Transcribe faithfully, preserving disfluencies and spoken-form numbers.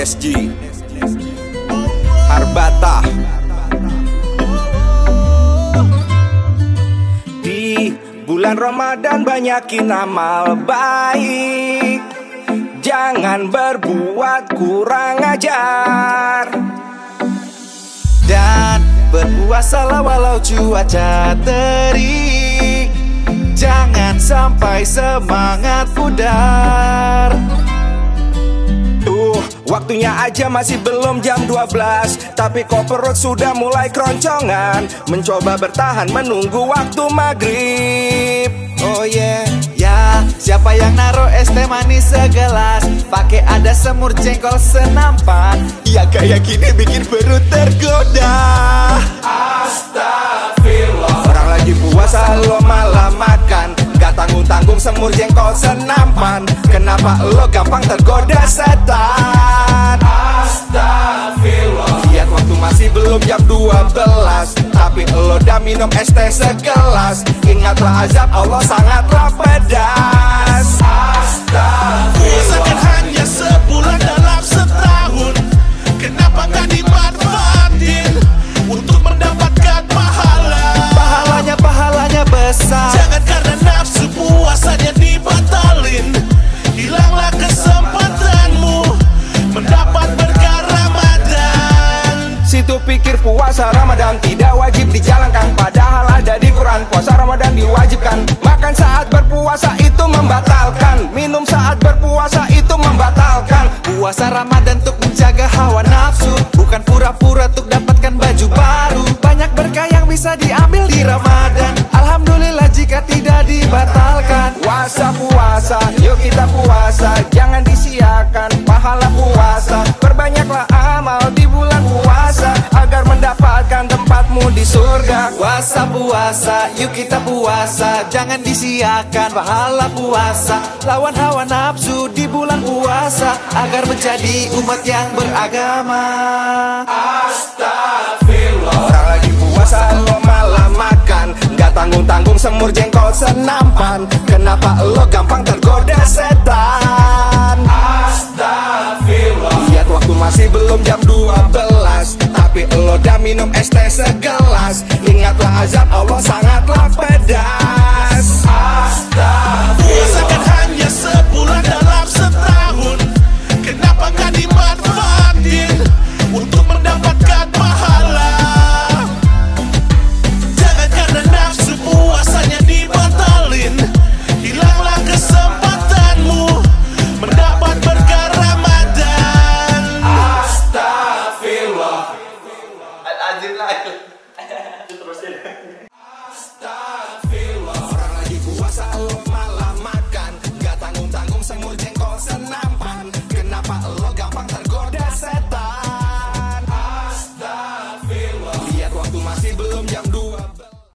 S G Harbata. Di bulan Ramadan banyakin amal baik, jangan berbuat kurang ajar. Dan berpuasalah walau cuaca terik, jangan sampai semangat pudar. Tuh, waktunya aja masih belum jam dua belas, tapi kok perut sudah mulai keroncongan, mencoba bertahan menunggu waktu maghrib. Oh yeah, ya siapa yang naruh es teh manis segelas, pakai ada semur jengkol senampan, ya kayak gini bikin perut tergoda. Astagfirullah. Orang lagi puasa lo malah makan, gak tanggung-tanggung semur jengkol senampan. Kenapa lo gampang tergoda setan? Astagfirullah. Lihat waktu masih belum jam dua belas, tapi lo udah minum es teh segelas. Ingatlah azab Allah sangatlah pedas. Puasa kan hanya sebulan dalam setahun, kenapa gak dimanfaatin untuk mendapatkan pahala? Pahalanya, pahalanya besar. Jangan karena nafsu puasanya dibatalin, hilanglah kesempatanmu mendapat berkah Ramadan. Situ pikir puasa Ramadan tidak wajib dijalankan, padahal ada di Quran puasa Ramadan diwajibkan. Makan saat berpuasa itu membatalkan, minum saat berpuasa itu membatalkan. Puasa Ramadan untuk menjaga hawa nafsu, bukan pura-pura untuk dapatkan baju baru. Banyak berkah yang bisa diambil di Ramadan, alhamdulillah jika tidak dibatalkan. Puasa puasa, yuk kita puasa, jangan disia-siakan pahala puasa. Perbanyaklah amal di bulan puasa, agar mendapatkan tempatmu di surga. Puasa puasa, yuk kita puasa, jangan disia-siakan pahala puasa. Lawan hawa nafsu di bulan puasa, agar menjadi umat yang beragama. Astagfirullah. Orang lagi puasa lo malah makan, gak tanggung-tanggung semur jengkol senampan. Kenapa lo gampang tergoda setan? Astagfirullah. Lihat waktu masih belum jam dua belas, tapi lo udah minum es teh segelas. Ingatlah azab Allah sangatlah pedas.